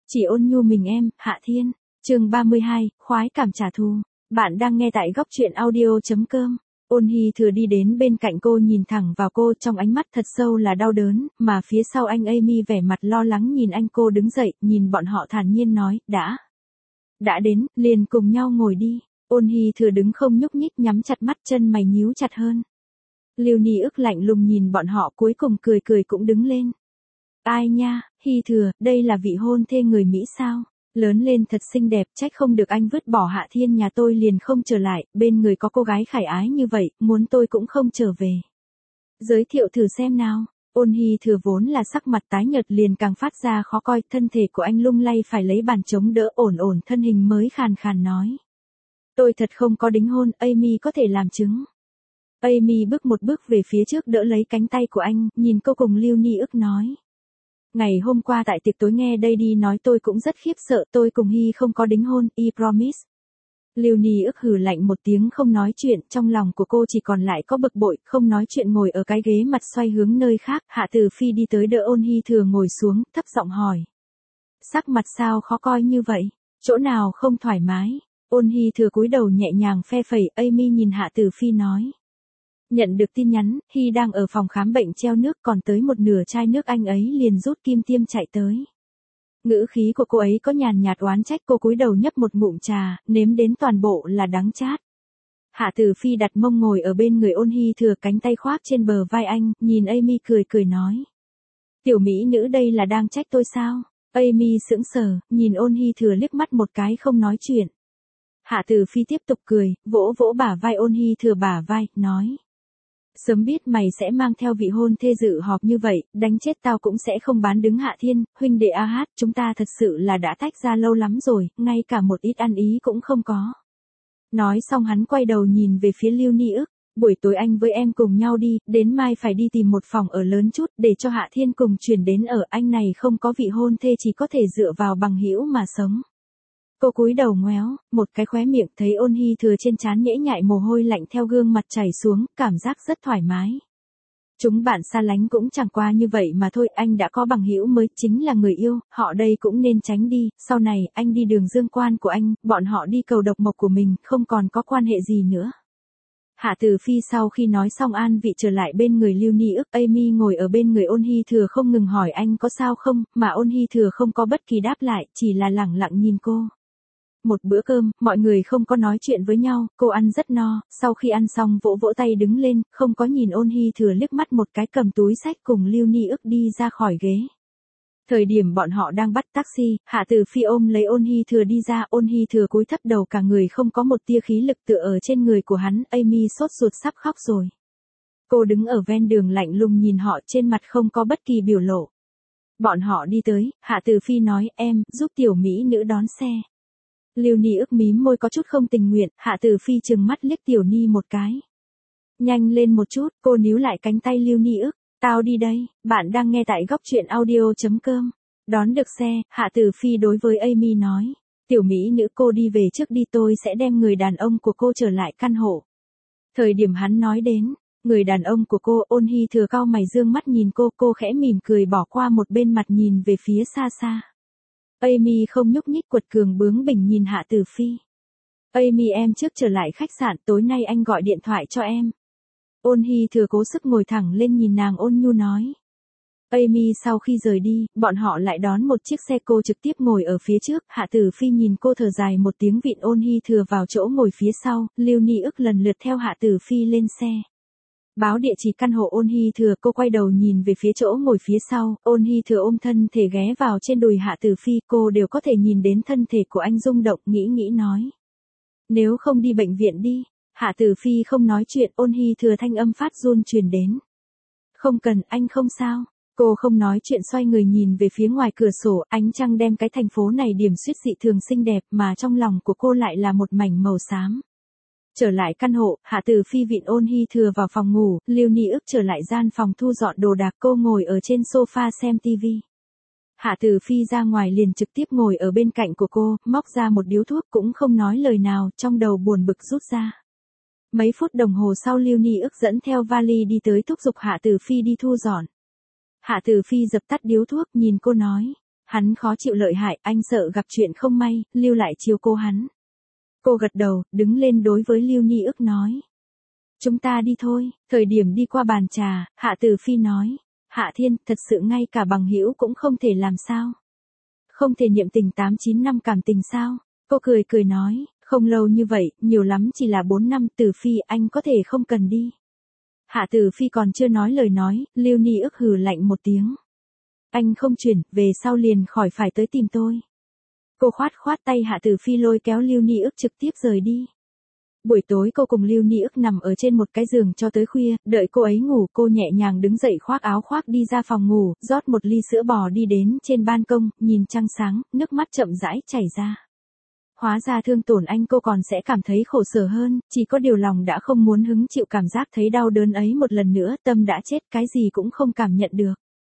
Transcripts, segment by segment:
Chỉ ôn nhu mình em, Hạ Thiên. Chương 32, khoái cảm trả thù. Bạn đang nghe tại góc truyện audio.com. Ôn Hi Thừa đi đến bên cạnh cô, nhìn thẳng vào cô, trong ánh mắt thật sâu là đau đớn, mà phía sau anh Amy vẻ mặt lo lắng nhìn anh. Cô đứng dậy, nhìn bọn họ thản nhiên nói, đã đến, liền cùng nhau ngồi đi. Ôn Hi Thừa đứng không nhúc nhích, nhắm chặt mắt, chân mày nhíu chặt hơn. Lưu Ni ức lạnh lùng nhìn bọn họ, cuối cùng cười cười cũng đứng lên. Ai nha, Hi Thừa, đây là vị hôn thê người Mỹ sao? Lớn lên thật xinh đẹp, trách không được anh vứt bỏ Hạ Thiên nhà tôi liền không trở lại, bên người có cô gái khải ái như vậy, muốn tôi cũng không trở về. Giới thiệu thử xem nào. Ôn Hi Thừa vốn là sắc mặt tái nhợt liền càng phát ra khó coi, thân thể của anh lung lay phải lấy bàn chống đỡ, ổn thân hình mới khàn khàn nói. Tôi thật không có đính hôn, Amy có thể làm chứng. Amy bước một bước về phía trước đỡ lấy cánh tay của anh, nhìn cô cùng Lưu Ni ức nói. Ngày hôm qua tại tiệc tối nghe Daddy nói tôi cũng rất khiếp sợ, tôi cùng Hi không có đính hôn, I promise. Lưu Ni ức hừ lạnh một tiếng không nói chuyện, trong lòng của cô chỉ còn lại có bực bội, không nói chuyện ngồi ở cái ghế mặt xoay hướng nơi khác. Hạ Tử Phi đi tới đỡ Ôn Hi Thừa ngồi xuống, thấp giọng hỏi. Sắc mặt sao khó coi như vậy, chỗ nào không thoải mái? Ôn Hi Thừa cúi đầu nhẹ nhàng phe phẩy. Amy nhìn Hạ Tử Phi nói. Nhận được tin nhắn, Hi đang ở phòng khám bệnh treo nước, còn tới một nửa chai nước anh ấy liền rút kim tiêm chạy tới. Ngữ khí của cô ấy có nhàn nhạt oán trách. Cô cúi đầu nhấp một ngụm trà, nếm đến toàn bộ là đắng chát. Hạ Tử Phi đặt mông ngồi ở bên người Ôn Hi Thừa, cánh tay khoác trên bờ vai anh, nhìn Amy cười cười nói. Tiểu mỹ nữ đây là đang trách tôi sao? Amy sững sờ, nhìn Ôn Hi Thừa liếc mắt một cái không nói chuyện. Hạ Tử Phi tiếp tục cười, vỗ vỗ bả vai Ôn Hi Thừa bả vai, nói. Sớm biết mày sẽ mang theo vị hôn thê dự họp như vậy, đánh chết tao cũng sẽ không bán đứng Hạ Thiên. Huynh đệ AH, chúng ta thật sự là đã tách ra lâu lắm rồi, ngay cả một ít ăn ý cũng không có. Nói xong hắn quay đầu nhìn về phía Lưu Ni ức. Buổi tối anh với em cùng nhau đi, đến mai phải đi tìm một phòng ở lớn chút để cho Hạ Thiên cùng chuyển đến ở. Anh này không có vị hôn thê, chỉ có thể dựa vào bằng hữu mà sống. Cô cúi đầu ngoéo, một cái khóe miệng, thấy Ôn Hi Thừa trên trán nhễ nhại mồ hôi lạnh theo gương mặt chảy xuống, cảm giác rất thoải mái. Chúng bạn xa lánh cũng chẳng qua như vậy mà thôi, anh đã có bằng hữu mới, chính là người yêu, họ đây cũng nên tránh đi, sau này, anh đi đường dương quan của anh, bọn họ đi cầu độc mộc của mình, không còn có quan hệ gì nữa. Hạ Tử Phi sau khi nói xong an vị trở lại bên người Lưu Ni ức. Amy ngồi ở bên người Ôn Hi Thừa không ngừng hỏi anh có sao không, mà Ôn Hi Thừa không có bất kỳ đáp lại, chỉ là lẳng lặng nhìn cô. Một bữa cơm, mọi người không có nói chuyện với nhau, cô ăn rất no, sau khi ăn xong vỗ vỗ tay đứng lên, không có nhìn Ôn Hi Thừa liếc mắt một cái, cầm túi xách cùng Lưu Ni ức đi ra khỏi ghế. Thời điểm bọn họ đang bắt taxi, Hạ Tử Phi ôm lấy Ôn Hi Thừa đi ra. Ôn Hi Thừa cúi thấp đầu, cả người không có một tia khí lực tựa ở trên người của hắn. Amy sốt ruột sắp khóc rồi. Cô đứng ở ven đường lạnh lùng nhìn họ, trên mặt không có bất kỳ biểu lộ. Bọn họ đi tới, Hạ Tử Phi nói, em, giúp tiểu mỹ nữ đón xe. Lưu Ni ức mím môi có chút không tình nguyện. Hạ Tử Phi trừng mắt liếc Tiểu Ni một cái. Nhanh lên một chút, cô níu lại cánh tay Lưu Ni ức. Tao đi đây, bạn đang nghe tại góc truyện audio.com. Đón được xe, Hạ Tử Phi đối với Amy nói. Tiểu mỹ nữ, cô đi về trước đi, tôi sẽ đem người đàn ông của cô trở lại căn hộ. Thời điểm hắn nói đến, người đàn ông của cô, Ôn Hi Thừa cau mày dương mắt nhìn cô khẽ mỉm cười bỏ qua một bên mặt nhìn về phía xa xa. Amy không nhúc nhích, quật cường bướng bỉnh nhìn Hạ Tử Phi. Amy, em trước trở lại khách sạn, tối nay anh gọi điện thoại cho em. Ôn Hi Thừa cố sức ngồi thẳng lên nhìn nàng ôn nhu nói. Amy sau khi rời đi, bọn họ lại đón một chiếc xe, cô trực tiếp ngồi ở phía trước. Hạ Tử Phi nhìn cô thở dài một tiếng, vịn Ôn Hi Thừa vào chỗ ngồi phía sau. Lưu Ni ức lần lượt theo Hạ Tử Phi lên xe. Báo địa chỉ căn hộ Ôn Hi Thừa, cô quay đầu nhìn về phía chỗ ngồi phía sau. Ôn Hi Thừa ôm thân thể ghé vào trên đùi Hạ Tử Phi, cô đều có thể nhìn đến thân thể của anh rung động, nghĩ nói. Nếu không đi bệnh viện đi. Hạ Tử Phi không nói chuyện. Ôn Hi Thừa thanh âm phát run truyền đến. Không cần, anh không sao. Cô không nói chuyện, xoay người nhìn về phía ngoài cửa sổ, ánh trăng đem cái thành phố này điểm xuyết dị thường xinh đẹp, mà trong lòng của cô lại là một mảnh màu xám. Trở lại căn hộ, Hạ Tử Phi vịn Ôn Hi Thừa vào phòng ngủ, Lưu Ni ức trở lại gian phòng thu dọn đồ đạc, cô ngồi ở trên sofa xem TV. Hạ Tử Phi ra ngoài liền trực tiếp ngồi ở bên cạnh của cô, móc ra một điếu thuốc cũng không nói lời nào, trong đầu buồn bực rút ra. Mấy phút đồng hồ sau Lưu Ni ức dẫn theo vali đi tới thúc giục Hạ Tử Phi đi thu dọn. Hạ Tử Phi dập tắt điếu thuốc nhìn cô nói. Hắn khó chịu lợi hại, anh sợ gặp chuyện không may, lưu lại chiếu cố hắn. Cô gật đầu, đứng lên đối với Lưu Ni ức nói. Chúng ta đi thôi, thời điểm đi qua bàn trà, Hạ Tử Phi nói. Hạ Thiên, thật sự ngay cả bằng hữu cũng không thể làm sao. Không thể niệm tình 8-9 năm cảm tình sao? Cô cười cười nói, không lâu như vậy, nhiều lắm chỉ là 4 năm. Tử Phi, anh có thể không cần đi. Hạ Tử Phi còn chưa nói lời nói, Lưu Ni ức hừ lạnh một tiếng. Anh không chuyển, về sau liền khỏi phải tới tìm tôi. Cô khoát khoát tay Hạ Tử Phi lôi kéo Lưu Ni ức trực tiếp rời đi. Buổi tối cô cùng Lưu Ni ức nằm ở trên một cái giường cho tới khuya, đợi cô ấy ngủ cô nhẹ nhàng đứng dậy khoác áo khoác đi ra phòng ngủ, rót một ly sữa bò đi đến trên ban công, nhìn trăng sáng, nước mắt chậm rãi chảy ra. Hóa ra thương tổn anh cô còn sẽ cảm thấy khổ sở hơn, chỉ có điều lòng đã không muốn hứng chịu cảm giác thấy đau đớn ấy một lần nữa, tâm đã chết cái gì cũng không cảm nhận được.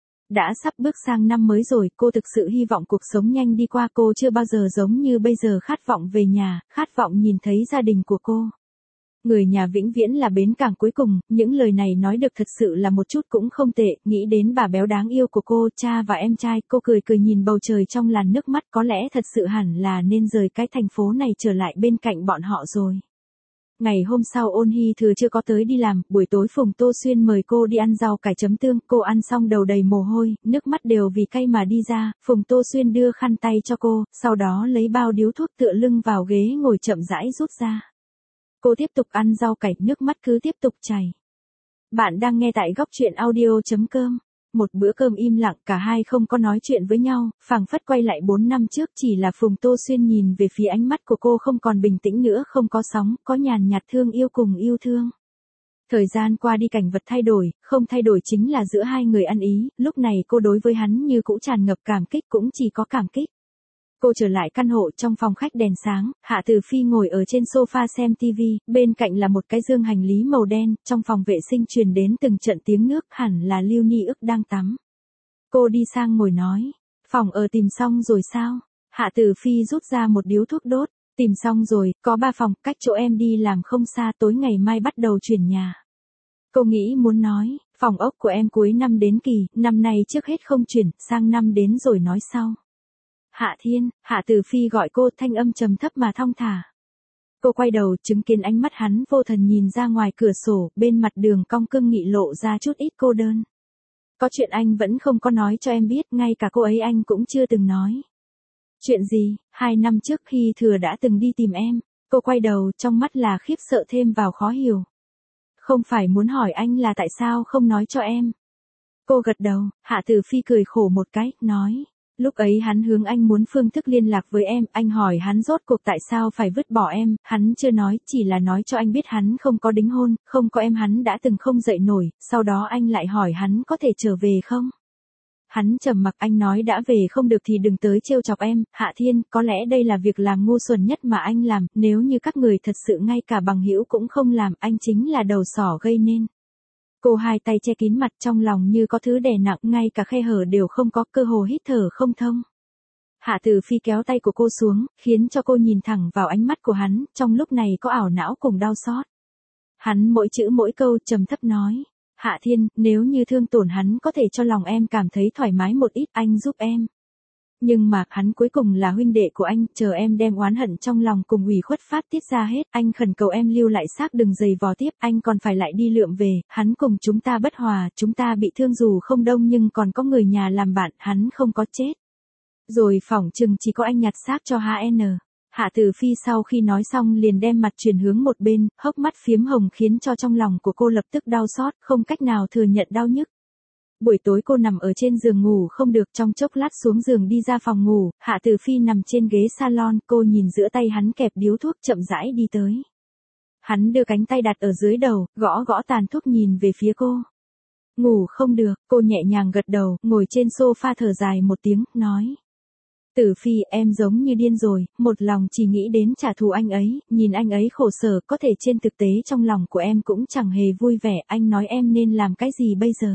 Đã sắp bước sang năm mới rồi, cô thực sự hy vọng cuộc sống nhanh đi qua, cô chưa bao giờ giống như bây giờ khát vọng về nhà, khát vọng nhìn thấy gia đình của cô. Người nhà vĩnh viễn là bến cảng cuối cùng, những lời này nói được thật sự là một chút cũng không tệ, nghĩ đến bà béo đáng yêu của cô, cha và em trai, cô cười cười nhìn bầu trời trong làn nước mắt, có lẽ thật sự hẳn là nên rời cái thành phố này trở lại bên cạnh bọn họ rồi. Ngày hôm sau Ôn Hy Thừa chưa có tới đi làm, buổi tối Phùng Tô Xuyên mời cô đi ăn rau cải chấm tương, cô ăn xong đầu đầy mồ hôi, nước mắt đều vì cay mà đi ra, Phùng Tô Xuyên đưa khăn tay cho cô, sau đó lấy bao điếu thuốc tựa lưng vào ghế ngồi chậm rãi rút ra. Cô tiếp tục ăn rau cải, nước mắt cứ tiếp tục chảy. Bạn đang nghe tại góc truyện audio.com. Một bữa cơm im lặng, cả hai không có nói chuyện với nhau, phảng phất quay lại 4 năm trước, chỉ là Phùng Tô Xuyên nhìn về phía ánh mắt của cô không còn bình tĩnh nữa, không có sóng, có nhàn nhạt thương yêu cùng yêu thương. Thời gian qua đi cảnh vật thay đổi, không thay đổi chính là giữa hai người ăn ý, lúc này cô đối với hắn như cũ tràn ngập cảm kích, cũng chỉ có cảm kích. Cô trở lại căn hộ, trong phòng khách đèn sáng, Hạ Tử Phi ngồi ở trên sofa xem TV, bên cạnh là một cái dương hành lý màu đen, trong phòng vệ sinh truyền đến từng trận tiếng nước, hẳn là Lưu Ni ức đang tắm. Cô đi sang ngồi nói, phòng ở tìm xong rồi sao? Hạ Tử Phi rút ra một điếu thuốc đốt, tìm xong rồi, có 3 phòng, cách chỗ em đi làm không xa, tối ngày mai bắt đầu chuyển nhà. Cô nghĩ muốn nói, phòng ốc của em cuối năm đến kỳ, năm nay trước hết không chuyển, sang năm đến rồi nói sau. Hạ Thiên, Hạ Tử Phi gọi cô, thanh âm trầm thấp mà thong thả. Cô quay đầu, chứng kiến ánh mắt hắn vô thần nhìn ra ngoài cửa sổ, bên mặt đường cong cương nghị lộ ra chút ít cô đơn. Có chuyện anh vẫn không có nói cho em biết, ngay cả cô ấy anh cũng chưa từng nói. Chuyện gì? 2 năm trước khi Thừa đã từng đi tìm em. Cô quay đầu, trong mắt là khiếp sợ thêm vào khó hiểu. Không phải muốn hỏi anh là tại sao không nói cho em. Cô gật đầu, Hạ Tử Phi cười khổ một cái, nói. Lúc ấy hắn hướng anh muốn phương thức liên lạc với em, anh hỏi hắn rốt cuộc tại sao phải vứt bỏ em, hắn chưa nói, chỉ là nói cho anh biết hắn không có đính hôn, không có em hắn đã từng không dậy nổi, sau đó anh lại hỏi hắn có thể trở về không? Hắn trầm mặc, anh nói đã về không được thì đừng tới trêu chọc em. Hạ Thiên, có lẽ đây là việc làm ngu xuẩn nhất mà anh làm, nếu như các người thật sự ngay cả bằng hữu cũng không làm, anh chính là đầu sỏ gây nên. Cô hai tay che kín mặt, trong lòng như có thứ đè nặng, ngay cả khe hở đều không có, cơ hồ hít thở không thông. Hạ Tử Phi kéo tay của cô xuống, khiến cho cô nhìn thẳng vào ánh mắt của hắn, trong lúc này có ảo não cùng đau xót. Hắn mỗi chữ mỗi câu trầm thấp nói, Hạ Thiên, nếu như thương tổn hắn có thể cho lòng em cảm thấy thoải mái một ít, anh giúp em. Nhưng mà, hắn cuối cùng là huynh đệ của anh, chờ em đem oán hận trong lòng cùng ủy khuất phát tiết ra hết, anh khẩn cầu em lưu lại xác đừng giày vò tiếp, anh còn phải lại đi lượm về, hắn cùng chúng ta bất hòa, chúng ta bị thương dù không đông nhưng còn có người nhà làm bạn, hắn không có chết. Rồi phỏng chừng chỉ có anh nhặt xác cho HN. Hạ Tử Phi sau khi nói xong liền đem mặt chuyển hướng một bên, hốc mắt phiếm hồng khiến cho trong lòng của cô lập tức đau xót, không cách nào thừa nhận đau nhức. Buổi tối cô nằm ở trên giường ngủ không được, trong chốc lát xuống giường đi ra phòng ngủ, Hạ Tử Phi nằm trên ghế salon, cô nhìn giữa tay hắn kẹp điếu thuốc chậm rãi đi tới. Hắn đưa cánh tay đặt ở dưới đầu, gõ gõ tàn thuốc nhìn về phía cô. Ngủ không được, cô nhẹ nhàng gật đầu, ngồi trên sofa thở dài một tiếng, nói. Tử Phi, em giống như điên rồi, một lòng chỉ nghĩ đến trả thù anh ấy, nhìn anh ấy khổ sở, có thể trên thực tế trong lòng của em cũng chẳng hề vui vẻ, anh nói em nên làm cái gì bây giờ?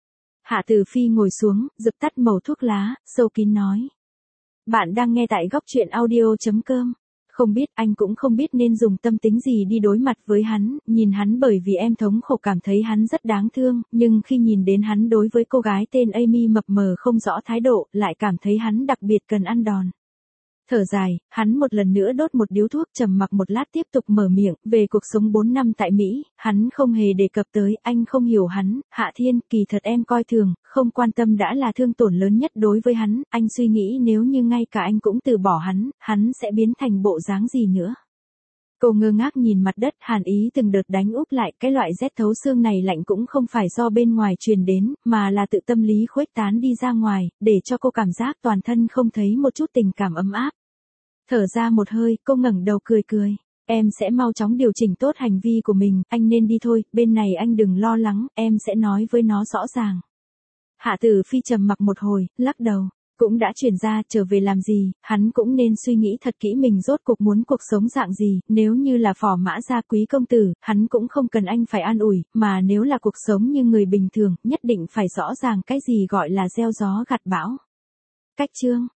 Hạ Tử Phi ngồi xuống, dập tắt mẩu thuốc lá, sâu kín nói. Bạn đang nghe tại góc truyện audio.com. Không biết, anh cũng không biết nên dùng tâm tính gì đi đối mặt với hắn, nhìn hắn bởi vì em thống khổ cảm thấy hắn rất đáng thương, nhưng khi nhìn đến hắn đối với cô gái tên Amy mập mờ không rõ thái độ, lại cảm thấy hắn đặc biệt cần ăn đòn. Thở dài, hắn một lần nữa đốt một điếu thuốc trầm mặc một lát tiếp tục mở miệng, về cuộc sống 4 năm tại Mỹ, hắn không hề đề cập tới, anh không hiểu hắn, Hạ Thiên, kỳ thật em coi thường, không quan tâm đã là thương tổn lớn nhất đối với hắn, anh suy nghĩ nếu như ngay cả anh cũng từ bỏ hắn sẽ biến thành bộ dáng gì nữa. Cô ngơ ngác nhìn mặt đất, hàn ý từng đợt đánh úp lại, cái loại rét thấu xương này lạnh cũng không phải do bên ngoài truyền đến, mà là tự tâm lý khuếch tán đi ra ngoài, để cho cô cảm giác toàn thân không thấy một chút tình cảm ấm áp. Thở ra một hơi, cô ngẩng đầu cười cười. Em sẽ mau chóng điều chỉnh tốt hành vi của mình, anh nên đi thôi, bên này anh đừng lo lắng, em sẽ nói với nó rõ ràng. Hạ Tử Phi trầm mặc một hồi, lắc đầu. Cũng đã chuyển ra, trở về làm gì, hắn cũng nên suy nghĩ thật kỹ mình rốt cuộc muốn cuộc sống dạng gì, nếu như là Phò Mã gia quý công tử, hắn cũng không cần anh phải an ủi, mà nếu là cuộc sống như người bình thường, nhất định phải rõ ràng cái gì gọi là gieo gió gặt bão. Cách chương